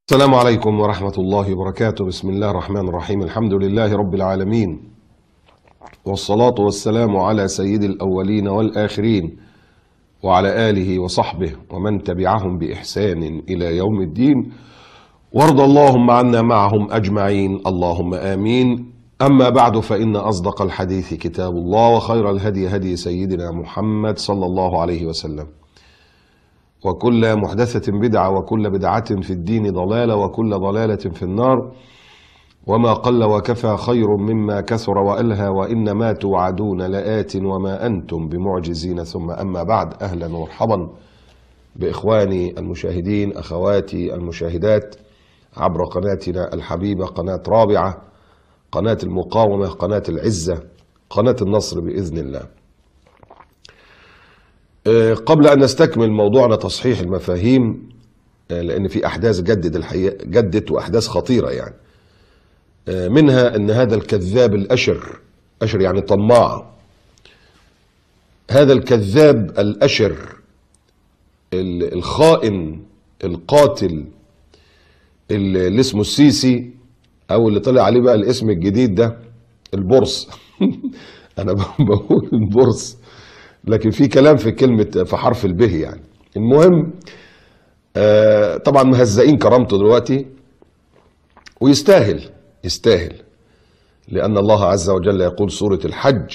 السلام عليكم ورحمة الله وبركاته. بسم الله الرحمن الرحيم. الحمد لله رب العالمين، والصلاة والسلام على سيد الأولين والآخرين وعلى آله وصحبه ومن تبعهم بإحسان إلى يوم الدين، وارض اللهم عنا معهم أجمعين، اللهم آمين. أما بعد، فإن أصدق الحديث كتاب الله، وخير الهدي هدي سيدنا محمد صلى الله عليه وسلم، وكل محدثة بدعة، وكل بدعة في الدين ضلالة، وكل ضلالة في النار. وما قل وكفى خير مما كثر وألهى، وإنما توعدون لآت وما أنتم بمعجزين. ثم أما بعد، أهلا ومرحبا بإخواني المشاهدين، أخواتي المشاهدات عبر قناتنا الحبيبة، قناة رابعة، قناة المقاومة، قناة العزة، قناة النصر بإذن الله. قبل أن نستكمل موضوعنا تصحيح المفاهيم، لأن في أحداث جدت وأحداث خطيرة يعني، منها أن هذا الكذاب الأشر، أشر يعني طماع، هذا الكذاب الأشر الخائن القاتل اللي اسمه السيسي، أو اللي طلع عليه بقى الاسم الجديد ده البورس أنا بقول البورس، لكن في كلام في كلمة في حرف البه يعني. المهم طبعا مهزئين كرامته دلوقتي، ويستاهل لأن الله عز وجل يقول سورة الحج: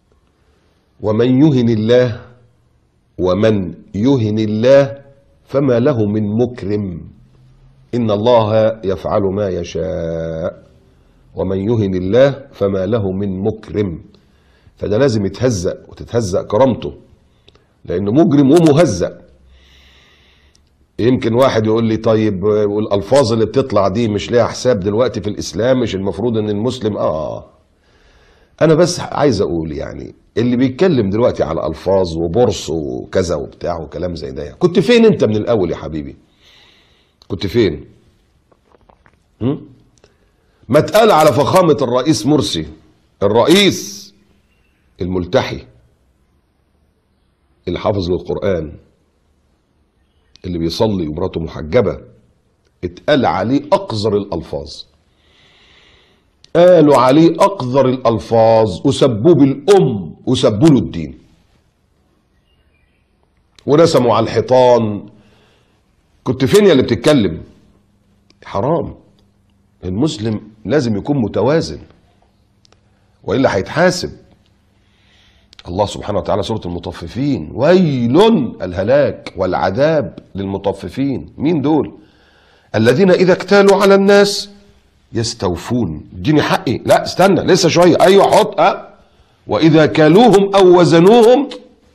ومن يهن الله فما له من مكرم، إن الله يفعل ما يشاء. ومن يهن الله فما له من مكرم. فده لازم يتهزأ وتتهزأ كرامته، لأنه مجرم ومهزأ. يمكن واحد يقول لي طيب، والألفاظ اللي بتطلع دي مش ليها حساب دلوقتي في الإسلام؟ مش المفروض أن المسلم أنا بس عايز أقول يعني، اللي بيتكلم دلوقتي على ألفاظ وبورص وكذا وبتاع وكلام زي ده، كنت فين أنت من الأول يا حبيبي؟ كنت فين؟ ما تقال على فخامة الرئيس مرسي، الرئيس الملتحي اللي حافظ للقرآن، اللي بيصلي ومراته محجبة، اتقال عليه أقذر الألفاظ، قالوا عليه أقذر الألفاظ، وسبوه بالأم، وسبوا له الدين، ورسموا على الحيطان. كنت فين يا اللي بتتكلم؟ حرام. المسلم لازم يكون متوازن، وإلا هيتحاسب. الله سبحانه وتعالى سورة المطففين: ويل، الهلاك والعذاب للمطففين. مين دول؟ الذين إذا اكتالوا على الناس يستوفون. اديني حقي، لا استنى لسه شوية، أيوة حط وإذا كالوهم أو وزنوهم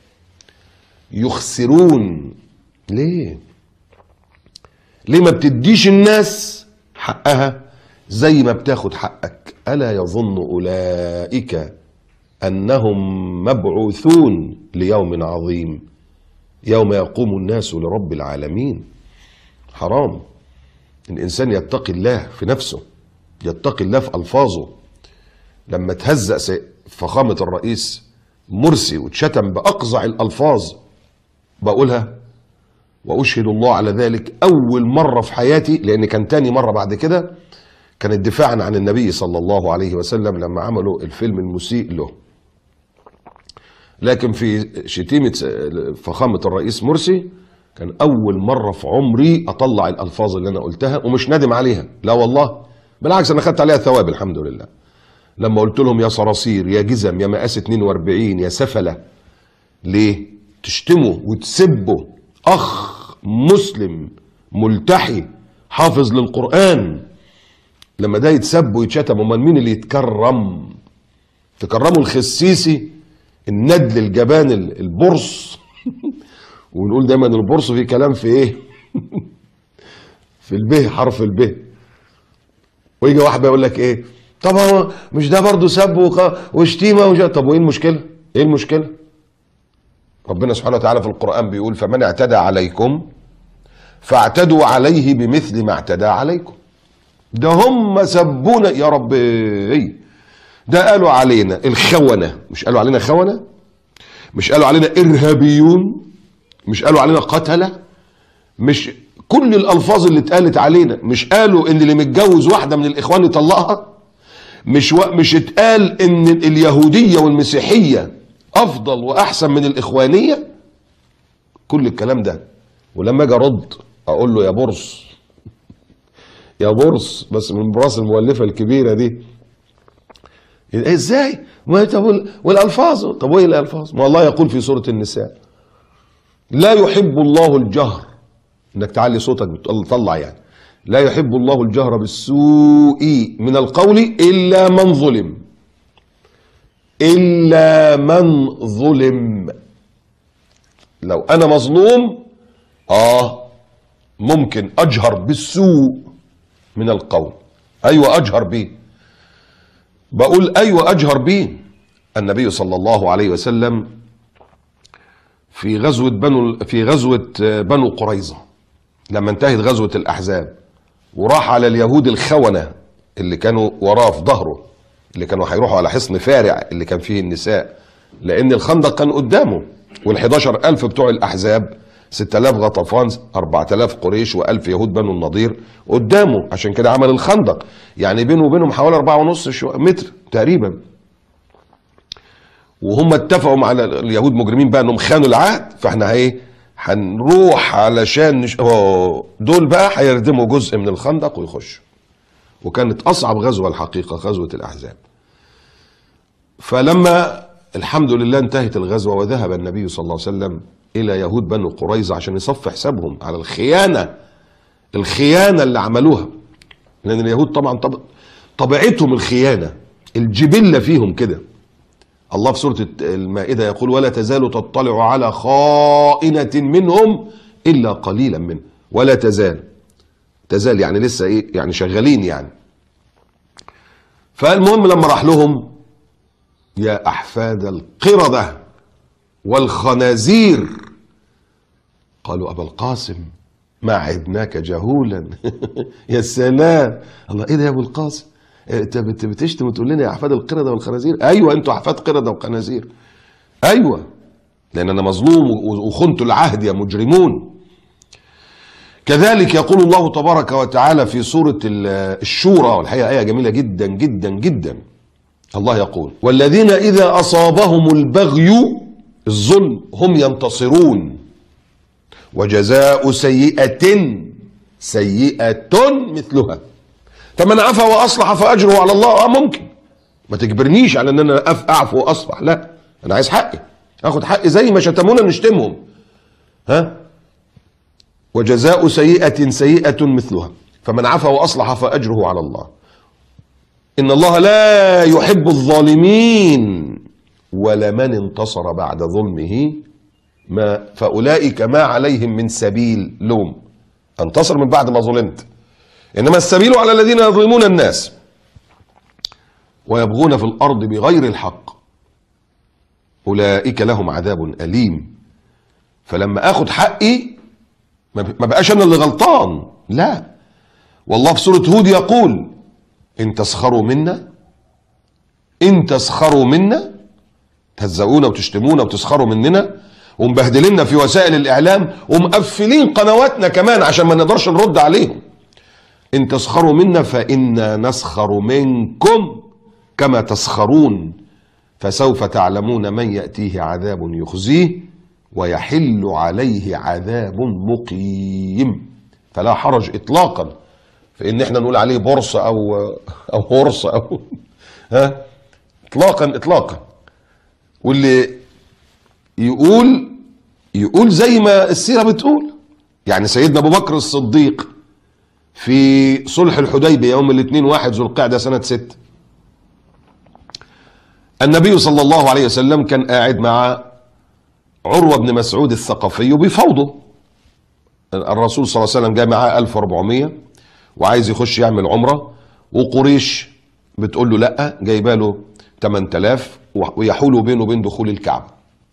يخسرون. ليه ما بتديش الناس حقها زي ما بتاخد حقك؟ ألا يظن أولئك أنهم مبعوثون ليوم عظيم يوم يقوم الناس لرب العالمين. حرام. الإنسان يتقي الله في نفسه، يتقي الله في ألفاظه. لما تهزأ فخامة الرئيس مرسي وتشتم بأقذع الألفاظ، بقولها وأشهد الله على ذلك، أول مرة في حياتي، لأن كان تاني مرة بعد كده، كانت دفاعا عن النبي صلى الله عليه وسلم لما عملوا الفيلم المسيء له. لكن في شتيمة فخامة الرئيس مرسي كان أول مرة في عمري أطلع الألفاظ اللي أنا قلتها، ومش نادم عليها، لا والله، بالعكس أنا خدت عليها ثواب الحمد لله. لما قلت لهم يا صراصير، يا جزم، يا مقاس 42، يا سفلة. ليه تشتموا وتسبوا أخ مسلم ملتحي حافظ للقرآن؟ لما ده يتسب ويتشتم، امال مين اللي يتكرم؟ تكرموا الخسيسي الندل الجبان البرص ونقول دايما البرص في كلام في ايه؟ في البه، حرف البه. ويجي واحد بيقول لك ايه؟ طب هو مش ده برضه سب وشتيمه طب وايه المشكله؟ ايه المشكله؟ ربنا سبحانه وتعالى في القرآن بيقول: فمن اعتدى عليكم فاعتدوا عليه بمثل ما اعتدى عليكم. ده هم سبونا يا ربي، ده قالوا علينا الخونة، مش قالوا علينا خونة، مش قالوا علينا إرهابيون، مش قالوا علينا قتلة، مش كل الالفاظ اللي اتقالت علينا، مش قالوا ان اللي متجوز واحده من الاخوان يطلقها؟ مش اتقال ان اليهوديه والمسيحيه افضل واحسن من الاخوانيه؟ كل الكلام ده. ولما اجي ارد اقول له يا برص، يا برص، بس من براس المؤلفه الكبيره دي، ازاي؟ والالفاظ، طب وايه الالفاظ؟ ما الله يقول في سوره النساء: لا يحب الله الجهر، انك تعلي صوتك بتطلع يعني، لا يحب الله الجهر بالسوء من القول الا من ظلم. الا من ظلم. لو انا مظلوم ممكن اجهر بالسوء من القول. ايوه اجهر بيه، بقول ايوه اجهر بيه. النبي صلى الله عليه وسلم في غزوة بنو قريظة، لما انتهت غزوة الأحزاب وراح على اليهود الخونة اللي كانوا وراه في ظهره، اللي كانوا هيروحوا على حصن فارع اللي كان فيه النساء، لأن الخندق كان قدامه، وال11,000 بتوع الأحزاب 6,000 غطفان، 4,000 قريش، و1000 يهود بنو النضير قدامه، عشان كده عمل الخندق، يعني بينه وبينهم حوالي 4.5 متر تقريبا. وهم اتفقوا مع اليهود مجرمين بقى انهم خانوا العهد، فاحنا هنروح علشان دول بقى هيردموا جزء من الخندق ويخشوا. وكانت اصعب غزوه الحقيقه غزوه الاحزاب. فلما الحمد لله انتهت الغزوه وذهب النبي صلى الله عليه وسلم الى يهود بنو قريظه عشان يصفي حسابهم على الخيانه اللي عملوها، لان اليهود طبعا طبيعتهم الخيانه، الجبله فيهم كده. الله في سورة المائدة يقول: ولا تزال تطلع على خائنة منهم إلا قليلا منهم. ولا تزال يعني لسه يعني شغالين يعني. فالمهم لما راح لهم: يا أحفاد القردة والخنازير، قالوا أبا القاسم ما عدناك جهولا. يا سلام، الله ايه ده يا ابو القاسم، انت بتشتم وتقول لنا يا احفاد القرده والخنازير؟ ايوه انتوا احفاد قرده وخنازير، ايوه، لان انا مظلوم وخنتوا العهد يا مجرمون. كذلك يقول الله تبارك وتعالى في سوره الشورى، والحقيقه ايه جميله جدا جدا جدا. الله يقول: والذين اذا اصابهم البغي، الظلم، هم ينتصرون، وجزاء سيئة مثلها، فمن عفا واصلح فاجره على الله. ممكن ما تجبرنيش على ان انا اعفو واصلح، لا، انا عايز حقي، اخد حقي زي ما شتمونا نشتمهم. وجزاء سيئة مثلها، فمن عفا واصلح فاجره على الله، ان الله لا يحب الظالمين، ولمن انتصر بعد ظلمه فاولئك ما عليهم من سبيل لوم. انتصر من بعد ما ظلمت، انما السبيل على الذين يظلمون الناس ويبغون في الارض بغير الحق، اولئك لهم عذاب اليم. فلما اخد حقي ما بقاش انا اللي غلطان، لا. والله في سورة هود يقول: ان تسخروا منا تهزؤونا وتشتمونا وتسخروا مننا ومبهدلنا في وسائل الاعلام ومقفلين قنواتنا كمان عشان ما نقدرش نرد عليهم. ان تسخروا منا فانا نسخر منكم كما تسخرون، فسوف تعلمون من ياتيه عذاب يخزيه ويحل عليه عذاب مقيم. فلا حرج اطلاقا في ان احنا نقول عليه بورصه او هرصه او اطلاقا. واللي يقول زي ما السيره بتقول. يعني سيدنا ابو بكر الصديق في صلح الحديبيه يوم الاثنين 1 ذو القعده سنه 6، النبي صلى الله عليه وسلم كان قاعد مع عروه بن مسعود الثقفي وبيفاوضه. الرسول صلى الله عليه وسلم جاء معاه 1400 وعايز يخش يعمل عمره، وقريش بتقول له لا، جايبه له 8000 ويحول بينه وبين دخول الكعبه.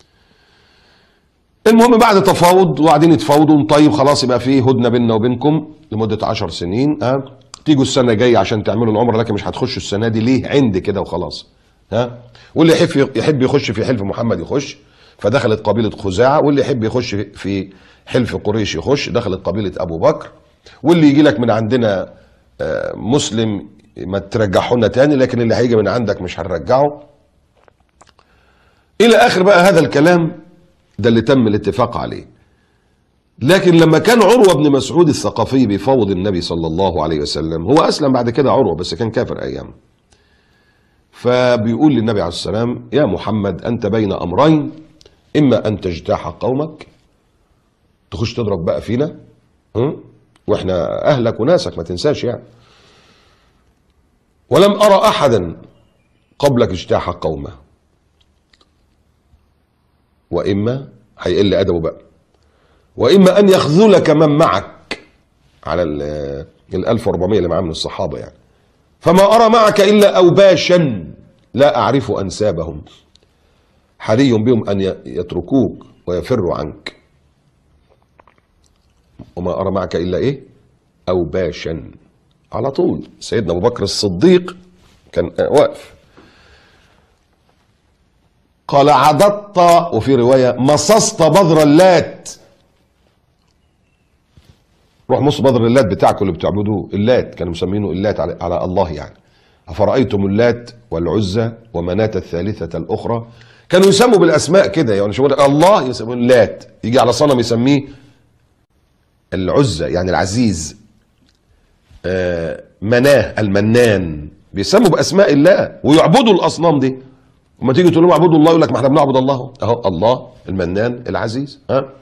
المهم بعد تفاوض وقاعدين يتفاوضوا، طيب خلاص يبقى في هدنه بيننا وبينكم لمده 10 سنين، تيجوا السنه الجايه عشان تعملوا العمره، لكن مش هتخشوا السنه دي، ليه؟ عندي كده وخلاص. واللي يحب يخش في حلف محمد يخش، فدخلت قبيلة خزاعة، واللي يحب يخش في حلف قريش يخش. دخلت قبيلة أبو بكر، واللي يجي لك من عندنا مسلم ما ترجعه لنا تاني، لكن اللي هيجي من عندك مش هنرجعه. إلى آخر بقى هذا الكلام ده اللي تم الاتفاق عليه. لكن لما كان عروة بن مسعود الثقفي بيفاوض النبي صلى الله عليه وسلم، هو أسلم بعد كده عروة بس كان كافر أيام، فبيقول للنبي عليه السلام: يا محمد أنت بين أمرين، إما أن تجتاح قومك تخش تضرب بقى فينا وإحنا أهلك وناسك ما تنساش يعني، ولم أرى أحدا قبلك اجتاح قومه، وإما هيقل أدبه بقى، وإما أن يخذلك من معك على ال 1400 اللي معاه من الصحابة يعني، فما أرى معك إلا أوباشا لا أعرف أنسابهم، حري بهم أن يتركوك ويفروا عنك. وما أرى معك إلا إيه؟ أوباشا. على طول سيدنا أبو بكر الصديق كان واقف. قال: عضضت، وفي رواية مصصت بذر اللات. روح مص بذر اللات بتاعكم اللي بتعبدوه، اللات كانوا مسمينه اللات على الله يعني. أفرأيتم اللات والعزى ومناة الثالثة الأخرى. كانوا يسموا بالأسماء كده يعني، شو الله يسموه اللات، يجي على صنم يسميه العزى يعني العزيز، مناه المنان، بيسموا بأسماء الله ويعبدوا الأصنام دي. وما تيجي تقول لهم اعبدوا الله يقول لك ما احنا بنعبد الله اهو، الله المنان العزيز.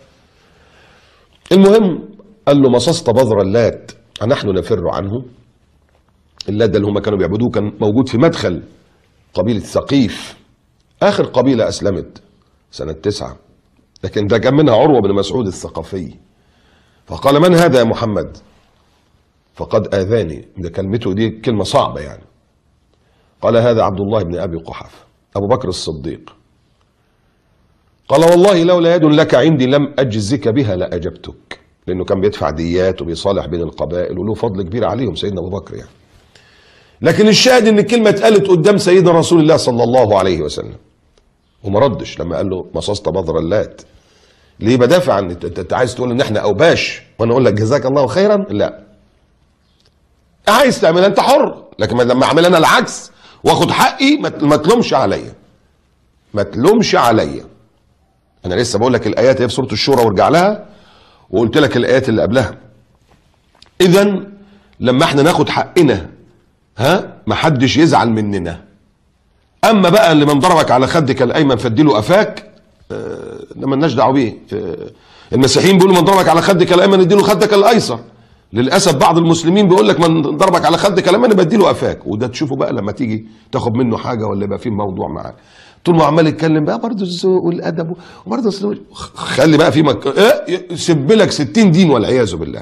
المهم قال له: مصصت بذر اللات نحن نفر عنه. اللات ده اللي هم كانوا بيعبدوه كان موجود في مدخل قبيلة ثقيف، آخر قبيلة أسلمت سنة 9، لكن ده كان منها عروة بن مسعود الثقفي. فقال: من هذا يا محمد؟ فقد آذاني. ده كلمته دي كلمة صعبة يعني. قال: هذا عبد الله بن أبي قحافة، أبو بكر الصديق. قال: والله لولا يد لك عندي لم أجزك بها لأجبتك، لأنه كان بيدفع ديات وبيصالح بين القبائل وله فضل كبير عليهم سيدنا أبو بكر يعني. لكن الشاهد ان الكلمه اتقالت قدام سيدنا رسول الله صلى الله عليه وسلم وما ردش لما قال له مصصت بذر اللات. ليه بدافع عن انت عايز تقول ان احنا اوباش وانا اقول لك جزاك الله خيرا؟ لا، عايز تعمل انت حر، لكن لما اعمل انا العكس واخد حقي ما تلومش عليا، ما تلومش عليا. انا لسه بقول لك الايات في سوره الشورى وارجع لها، وقلت لك الايات اللي قبلها. اذا لما احنا ناخد حقنا ما حدش يزعل مننا. اما بقى اللي من ضربك على خدك الايمن فاديله قفاك، ده مالناش دعوه بيه. المسيحيين بيقولوا من ضربك على خدك الايمن اديله خدك الايسر. للاسف بعض المسلمين بيقول لك من ضربك على خدك الايمن بديله قفاك، وده تشوفه بقى لما تيجي تاخد منه حاجه ولا يبقى فيه موضوع معاه، طول ما عمال يتكلم بقى برضه الذوق والادب وبرضه خلي بقى في يسب لك 60 دين والعياذ بالله.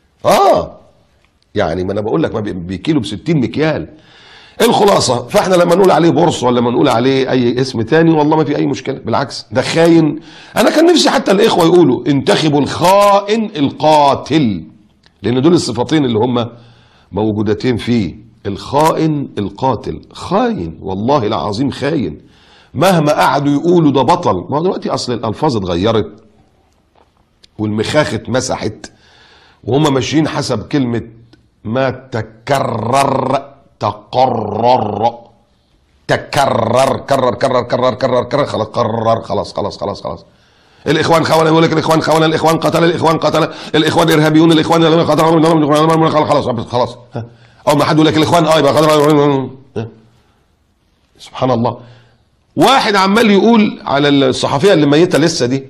يعني ما انا بقول لك ما بيكيلوا ب60 مكيال. الخلاصه فاحنا لما نقول عليه بورصه ولا لما نقول عليه اي اسم تاني والله ما في اي مشكله، بالعكس ده خاين. انا كان نفسي حتى الاخوه يقولوا انتخبوا الخائن القاتل، لان دول الصفتين اللي هم موجودتين فيه، الخائن القاتل. خاين والله العظيم خاين، مهما قعدوا يقولوا ده بطل. ما هو دلوقتي اصل الالفاظ اتغيرت والمخاخ اتمسحت وهم ماشيين حسب كلمه ما تكرر تقرر تكرر كرر كرر كرر كرر كرر خلاص قرر خلاص خلاص خلاص خلاص. الاخوان خونه، يقول لك الاخوان خونه، الاخوان قتل، الاخوان قتل، الاخوان ارهابيون، الاخوان قتل، خلاص خلاص. اول ما حد يقول لك الاخوان يبقى سبحان الله. واحد عمال يقول على الصحفيه اللي ميته لسه دي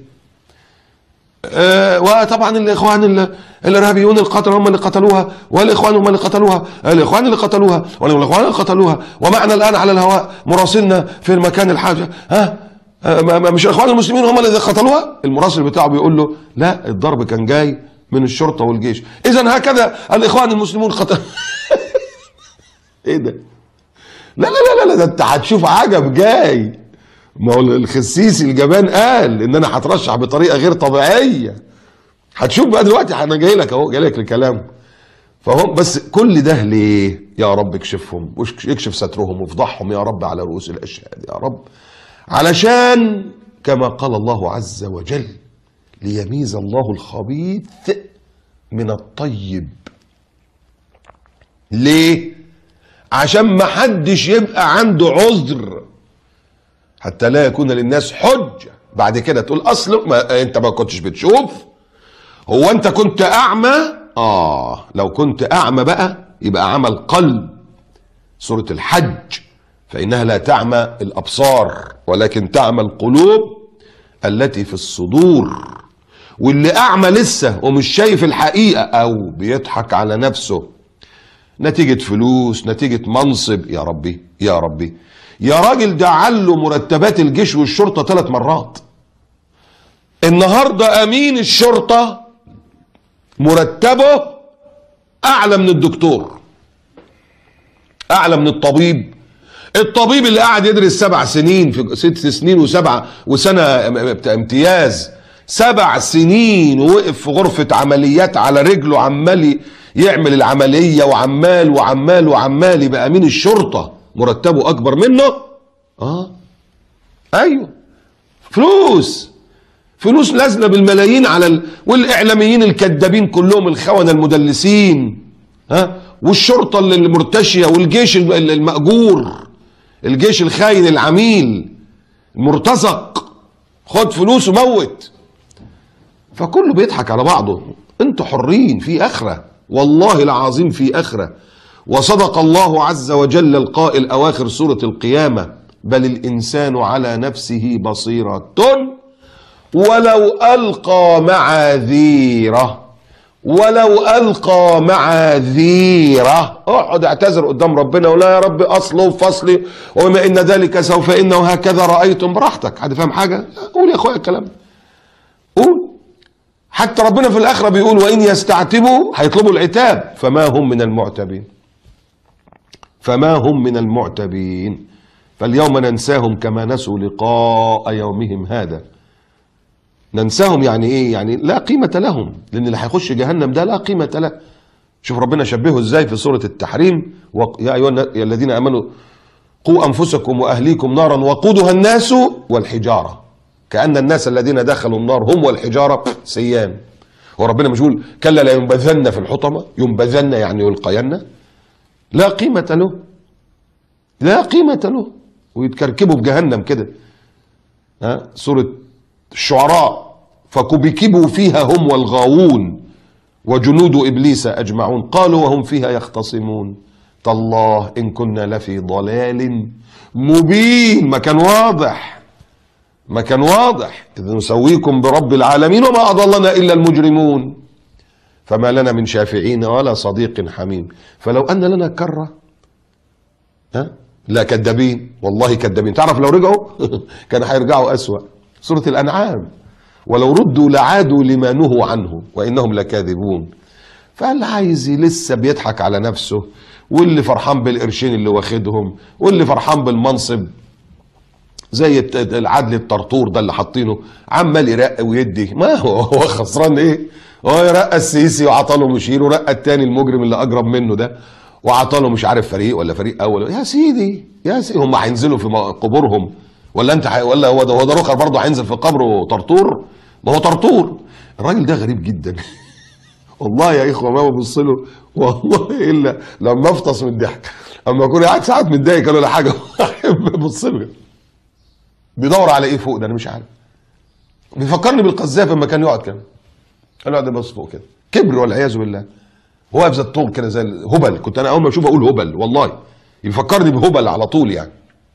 وطبعا الاخوان الارهابيون القتل هم اللي قتلوها، والاخوان هم اللي قتلوها، الاخوان اللي قتلوها، والاخوان اللي قتلوها، ومعنا الان على الهواء مراسلنا في المكان الحاجه. مش الاخوان المسلمين هم اللي قتلوها؟ المراسل بتاعه بيقول له لا، الضرب كان جاي من الشرطه والجيش. اذا هكذا الاخوان المسلمون قتل. ايه ده؟ لا لا لا لا، ده انت هتشوف عجب جاي. ما هو الخسيسي الجبان قال ان انا هترشح بطريقه غير طبيعيه. هتشوف بقى دلوقتي، انا جاي لك اهو، جاي لك الكلام. فهم بس كل ده ليه؟ يا رب اكشفهم واكشف سترهم وافضحهم يا رب على رؤوس الاشهاد يا رب، علشان كما قال الله عز وجل: ليميز الله الخبيث من الطيب. ليه؟ عشان ما حدش يبقى عنده عذر، حتى لا يكون للناس حجة بعد كده تقول اصل انت ما كنتش بتشوف، هو انت كنت اعمى. لو كنت اعمى بقى يبقى عمى القلب. سورة الحج: فإنها لا تعمى الأبصار ولكن تعمى القلوب التي في الصدور. واللي أعمى لسه ومش شايف الحقيقة أو بيضحك على نفسه نتيجة فلوس، نتيجة منصب. يا ربي يا ربي يا راجل، ده علوا مرتبات الجيش والشرطة 3 مرات. النهاردة أمين الشرطة مرتبه أعلى من الدكتور، أعلى من الطبيب. الطبيب اللي قاعد يدرس 7 سنين في 6 سنين وسنة امتياز، 7 سنين ووقف في غرفة عمليات على رجله عمال يعمل العملية وعمال وعمال وعمال، يبقى أمين الشرطة مرتبه أكبر منه. أيوه، فلوس نازلة بالملايين على والإعلاميين الكذابين كلهم، الخونة المدلسين، والشرطة اللي مرتشية، والجيش المأجور، الجيش الخاين العميل المرتزق، خد فلوس وموت. فكله بيضحك على بعضه. انتوا حرين في آخرة، والله العظيم في آخرة. وصدق الله عز وجل القائل أواخر سورة القيامة: بل الإنسان على نفسه بصيرة ولو ألقى معاذيره. ولو ألقى معاذيره، اقعد اعتذر قدام ربنا ولا يا رب أصله وفصلي وما إن ذلك سوف إنه هكذا رأيتم. براحتك، حد فاهم حاجة؟ قول يا أخويا الكلام، قول. حتى ربنا في الآخرة بيقول: وإن يستعتبوا، هيطلبوا العتاب، فما هم من المعتبين. فما هم من المعتبين. فاليوم ننساهم كما نسوا لقاء يومهم هذا. ننساهم يعني ايه؟ يعني لا قيمة لهم، لان اللي هيخش جهنم ده لا قيمة له. شوف ربنا شبهه ازاي في سورة التحريم: يا ايها الذين امنوا قوا انفسكم واهليكم نارا وقودها الناس والحجارة. كأن الناس الذين دخلوا النار هم والحجارة سيان. وربنا مش يقول: كلا لا ينبذن في الحطمة؟ ينبذن يعني يلقين. لا قيمة له، لا قيمة له، ويتكركبوا في جهنم كده. سورة الشعراء: فكبكبوا فيها هم والغاوون وجنود إبليس أجمعون قالوا وهم فيها يختصمون تالله إن كنا لفي ضلال مبين. ما كان واضح، ما كان واضح. إذ نسويكم برب العالمين وما أضلنا إلا المجرمون فما لنا من شافعين ولا صديق حميم. فلو أن لنا كرة لا كدابين، والله كدابين. تعرف لو رجعوا كان هيرجعوا أسوأ. سورة الأنعام: ولو ردوا لعادوا لما نهوا عنه وإنهم لكاذبون. فاللي عايز لسه بيضحك على نفسه، واللي فرحان بالقرشين اللي واخدهم، واللي فرحان بالمنصب زي العدل الطرطور ده اللي حاطينه عمال يرق ويدي. ما هو خسران ايه؟ هو يرقى السيسي وعطاله مشير، ورقى التاني المجرم اللي اجرب منه ده وعطاله مش عارف فريق ولا فريق اول. يا سيدي يا سيدي، هم هينزلوا في قبورهم ولا انت ولا هو ده رخر برضه هينزل في قبره طرطور؟ ما هو طرطور. الراجل ده غريب جدا والله يا اخوه ما ببص له والله الا لما افطس من الضحك. اما اكون قاعد ساعات متضايق ولا حاجه احب ابص له. بيدور على ايه فوق ده؟ انا مش عارف. بيفكرني بالقذافي لما كان يقعد كده، كان يقعد يبص فوق كده، كبر والعياذ بالله. هو واقف زي الطول كده زي الهبل. كنت انا اول ما اشوفه اقول هبل، والله يفكرني بهبل على طول يعني.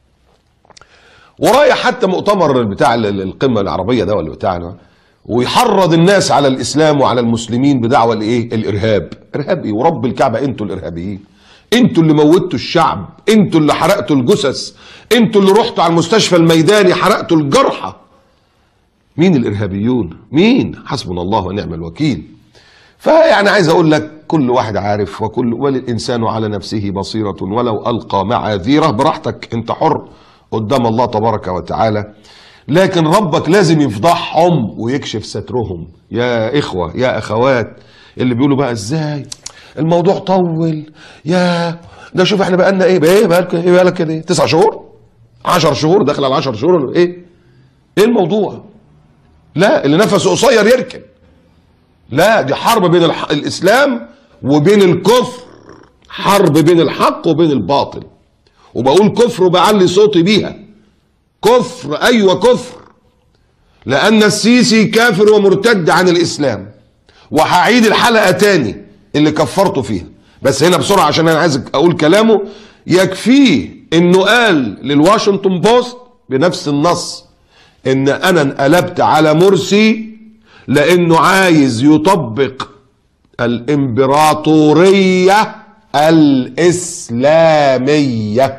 ورايح حتى مؤتمر بتاع القمه العربيه ده ولا بتاعنا، ويحرض الناس على الاسلام وعلى المسلمين بدعوه الايه؟ الارهاب. ارهاب ايه؟ ورب الكعبه انتوا الارهابيين، انتوا اللي موتوا الشعب، انتوا اللي حرقتوا الجثث، انتوا اللي رحتوا على المستشفى الميداني حرقتوا الجرحى. مين الارهابيون؟ مين؟ حسبنا الله ونعم الوكيل. فيعني عايز اقول لك كل واحد عارف، وللانسان على نفسه بصيره ولو القى معاذيره. براحتك، انت حر قدام الله تبارك وتعالى، لكن ربك لازم يفضحهم ويكشف سترهم. يا اخوه يا اخوات اللي بيقولوا بقى ازاي الموضوع طول، يا ده شوف احنا بقالنا ايه بقى لك كده 9 شهور 10 شهور داخل على 10 شهور ايه؟ ايه الموضوع؟ لا، اللي نفسه قصير يركن. لا، دي حرب بين الاسلام وبين الكفر، حرب بين الحق وبين الباطل. وبقول كفر وبعلي صوتي بيها، كفر، ايوه كفر، لان السيسي كافر ومرتد عن الاسلام. وهعيد الحلقه تاني اللي كفرته فيها، بس هنا بسرعه عشان انا عايز اقول كلامه. يكفيه انه قال للواشنطن بوست بنفس النص ان انا انقلبت على مرسي لانه عايز يطبق الامبراطوريه الاسلاميه.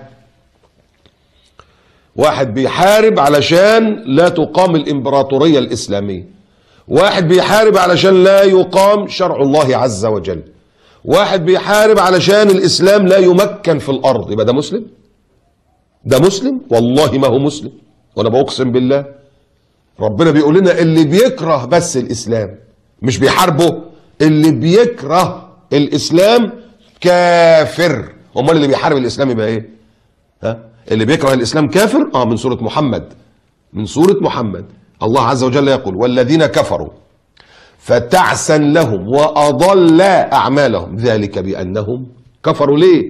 واحد بيحارب علشان لا تقام الامبراطوريه الاسلاميه، واحد بيحارب علشان لا يقام شرع الله عز وجل، واحد بيحارب علشان الاسلام لا يمكن في الارض. يبقى ده مسلم؟ ده مسلم؟ والله ما هو مسلم، وانا بقسم بالله. ربنا بيقول لنا اللي بيكره بس الاسلام، مش بيحاربه، اللي بيكره الاسلام كافر. امال اللي بيحارب الاسلام يبقى ايه؟ ها؟ اللي بيكره الاسلام كافر. من سوره محمد، من سوره محمد الله عز وجل يقول: والذين كفروا فتعسا لهم واضل اعمالهم ذلك بانهم كفروا. ليه؟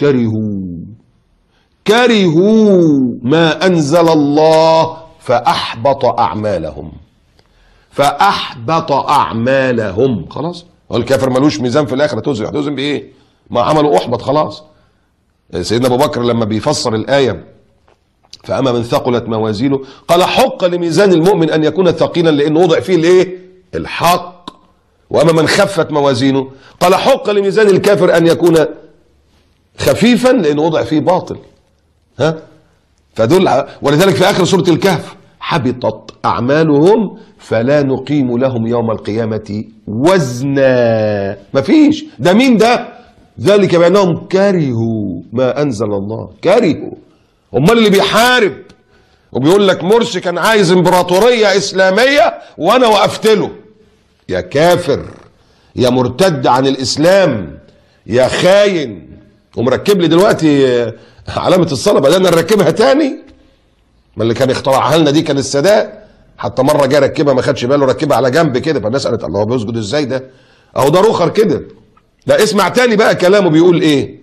كرهوا ما انزل الله فاحبط اعمالهم، فاحبط اعمالهم. خلاص، هو الكافر ملوش ميزان في الاخره. هتوزن بايه؟ ما عمله احبط خلاص. سيدنا ابو بكر لما بيفسر الايه فاما من ثقلت موازينه قال: حق لميزان المؤمن ان يكون ثقيلا لانه وضع فيه الايه؟ الحق. واما من خفت موازينه قال: حق لميزان الكافر ان يكون خفيفا لانه وضع فيه باطل. ها؟ فدول. ولذلك في اخر سوره الكهف: حبطت اعمالهم فلا نقيم لهم يوم القيامه وزنا. مفيش. ده مين ده؟ ذلك بانهم كرهوا ما انزل الله. كرهوا. امال اللي بيحارب وبيقول لك مرسي كان عايز امبراطوريه اسلاميه وانا وقفت له، يا كافر، يا مرتد عن الاسلام، يا خاين. ومركب لي دلوقتي علامه الصلاه، بدأنا نركبها تاني. ما اللي كان اخترعها لنا دي كان السادات. حتى مره جه ركبها ما خدش باله، ركبها على جنب كده، فالناس قالت: الله، بيسجد ازاي ده؟ اهو ده رخر كده. لا، اسمع تاني بقى كلامه بيقول ايه.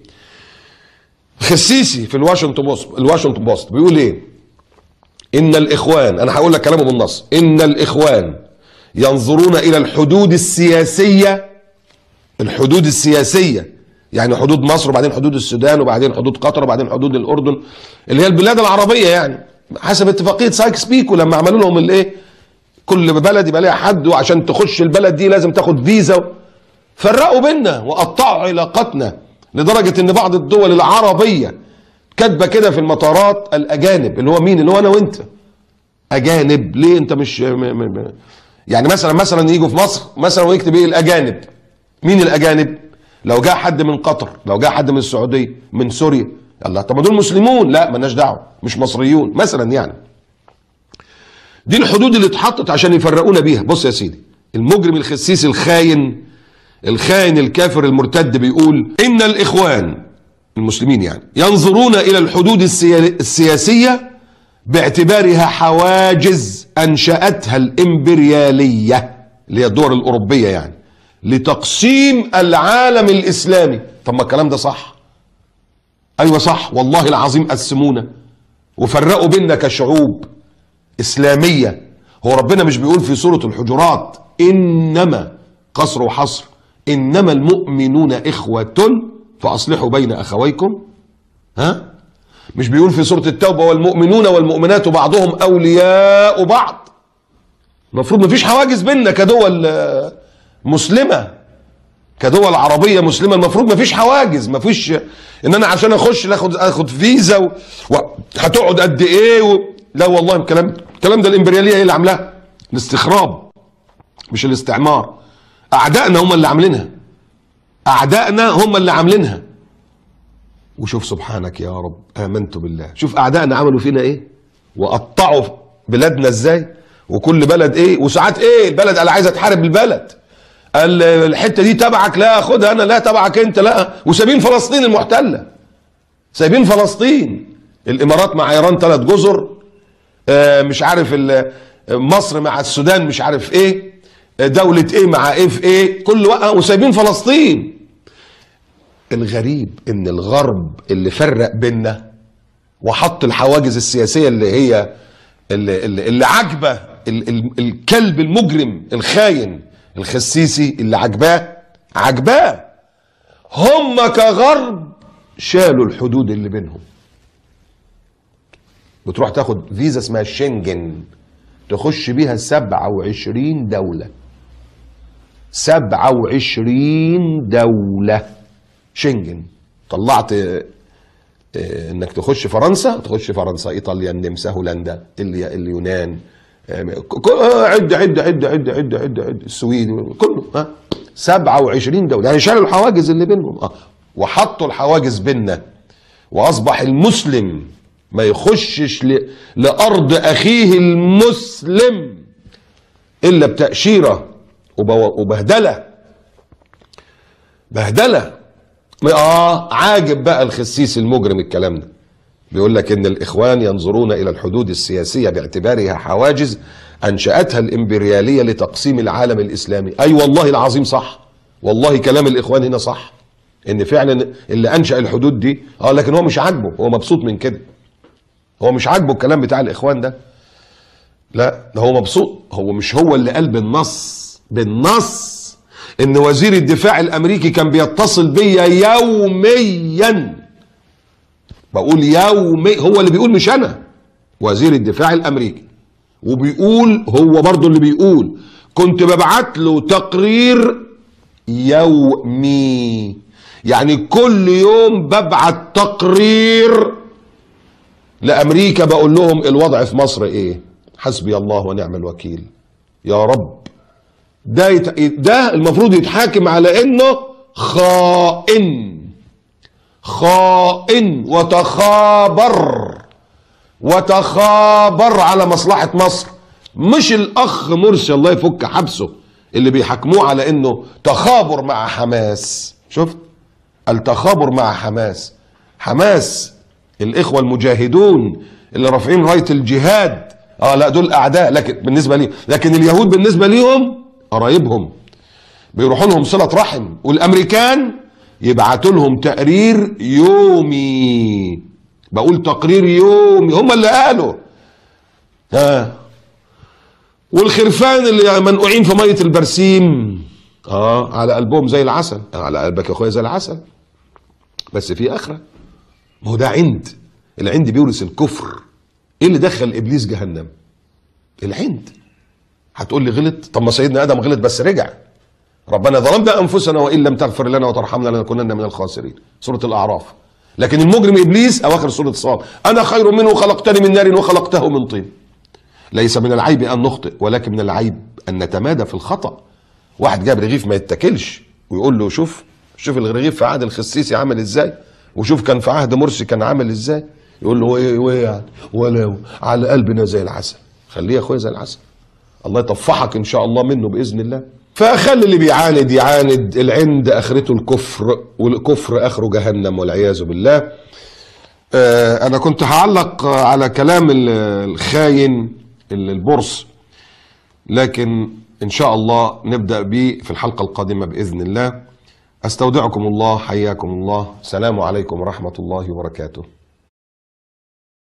خسيسي في الواشنطن بوست بيقول ايه؟ ان الاخوان، انا هقول لك كلامه بالنص، ان الاخوان ينظرون الى الحدود السياسيه. الحدود السياسيه يعني حدود مصر وبعدين حدود السودان وبعدين حدود قطر وبعدين حدود الاردن، اللي هي البلاد العربيه يعني، حسب اتفاقيه سايكس بيكو لما عملوا لهم الايه؟ كل بلد يبقى لها حد، وعشان تخش البلد دي لازم تاخد فيزا. فرقوا بينا وقطعوا علاقتنا لدرجه ان بعض الدول العربيه كاتبه كده في المطارات: الاجانب. اللي هو مين؟ اللي هو انا وانت. اجانب ليه؟ انت مش يعني مثلا يجوا في مصر مثلا ويكتب ايه؟ الاجانب. مين الاجانب؟ لو جاء حد من قطر، لو جاء حد من السعوديه، من سوريا، الله، طب ما دول مسلمون. لا، مالناش دعوه، مش مصريون مثلا يعني. دي الحدود اللي اتحطت عشان يفرقونا بيها. بص يا سيدي، المجرم الخسيس الخاين الكافر المرتد بيقول: ان الاخوان المسلمين يعني ينظرون الى الحدود السياسيه باعتبارها حواجز انشاتها الامبرياليه، اللي هي الدول الاوروبيه يعني، لتقسيم العالم الاسلامي. طب ما الكلام ده صح. ايوه صح، والله العظيم قسمونا وفرقوا بيننا كشعوب اسلاميه. هو ربنا مش بيقول في سوره الحجرات: انما، قصر وحصر، انما المؤمنون اخوة فاصلحوا بين اخويكم؟ ها؟ مش بيقول في سورة التوبة: والمؤمنون والمؤمنات بعضهم اولياء بعض؟ المفروض مفيش حواجز بيننا كدول مسلمة، كدول عربية مسلمة. المفروض مفيش حواجز، مفيش ان انا عشان اخش اخد فيزا هتقعد قد ايه لا والله، الكلام ده الامبريالية هي اللي عاملاها، الاستخراب مش الاستعمار. اعدائنا هم اللي عاملينها، اعدائنا هم اللي عاملينها. وشوف سبحانك يا رب، امنت بالله، شوف اعدائنا عملوا فينا ايه وقطعوا بلادنا ازاي، وكل بلد ايه، وساعات ايه البلد اللي عايزه تحارب البلد، الحته دي تبعك، لا خدها انا، لا تبعك انت، لا. وسايبين فلسطين المحتله، سايبين فلسطين. الامارات مع ايران 3 جزر، مش عارف مصر مع السودان مش عارف ايه، دولة ايه مع ايه في ايه، كل وقت وسايبين فلسطين. الغريب ان الغرب اللي فرق بيننا وحط الحواجز السياسية اللي هي اللي عاجبه الكلب المجرم الخاين الخسيسي، اللي عجباه هم كغرب شالوا الحدود اللي بينهم. بتروح تاخد فيزا اسمها شنجن، تخش بيها 27 دولة، 27 دولة شنجن. طلعت انك تخش فرنسا، تخش فرنسا، ايطاليا، النمسا، هولندا، اليونان، عد السويد، كله 27 دولة، يعني شالوا الحواجز اللي بينهم وحطوا الحواجز بيننا، واصبح المسلم ما يخشش لارض اخيه المسلم الا بتأشيرة وبهدلة. عاجب بقى الخسيس المجرم الكلام ده، بيقول لك ان الاخوان ينظرون الى الحدود السياسية باعتبارها حواجز انشأتها الامبريالية لتقسيم العالم الاسلامي. اي والله العظيم صح، والله كلام الاخوان هنا صح، ان فعلا اللي انشأ الحدود دي لكن هو مش عاجبه، هو مبسوط من كده، هو مش عاجبه الكلام بتاع الاخوان ده، لا ده هو مبسوط. هو مش هو اللي قال بالنص ان وزير الدفاع الامريكي كان بيتصل بيا يوميا، بقول يومي، هو اللي بيقول مش انا، وزير الدفاع الامريكي، وبيقول هو برضو اللي بيقول كنت ببعت له تقرير يومي، يعني كل يوم ببعت تقرير لامريكا بقول لهم الوضع في مصر ايه، حسبي الله ونعم الوكيل. يا رب ده المفروض يتحاكم على انه خائن وتخابر على مصلحة مصر، مش الاخ مرسي الله يفك حبسه اللي بيحاكموه على انه تخابر مع حماس. شفت التخابر مع حماس الاخوة المجاهدون اللي رافعين راية الجهاد، لا دول اعداء لكن بالنسبة لي، لكن اليهود بالنسبة ليهم قرايبهم، بيروحوا لهم صلة رحم، والامريكان يبعتوا لهم تقرير يومي، بقول تقرير يومي، هم اللي قالوا. والخرفان اللي منقوعين في مية البرسيم على قلبهم زي العسل، على قلبك يا اخويا زي العسل، بس في اخرة. ما هو ده العند بيورث الكفر. ايه اللي دخل ابليس جهنم؟ العند. هتقول لي غلط، طب ما سيدنا ادم غلط بس رجع، ربنا ظلمنا انفسنا وان لم تغفر لنا وترحمنا لنكونن من الخاسرين، سورة الاعراف. لكن المجرم ابليس اواخر سورة الصاد، انا خير منه خلقتني من نار وخلقته من طين. ليس من العيب ان نخطئ، ولكن من العيب ان نتمادى في الخطأ. واحد جاب رغيف ما يتاكلش ويقول له شوف الرغيف في عهد الخسيسي عمل ازاي، وشوف كان في عهد مرسي كان عامل ازاي، يقول له ايه يعني، ولا على قلبنا زي العسل. خليه يا اخويا زي العسل، الله يطفحك ان شاء الله منه باذن الله. فخلي اللي بيعاند يعاند، العند اخرته الكفر، والكفر اخره جهنم والعياذ بالله. انا كنت هعلق على كلام الخاين البورس، لكن ان شاء الله نبدأ به في الحلقة القادمة باذن الله. استودعكم الله، حياكم الله، السلام عليكم ورحمة الله وبركاته.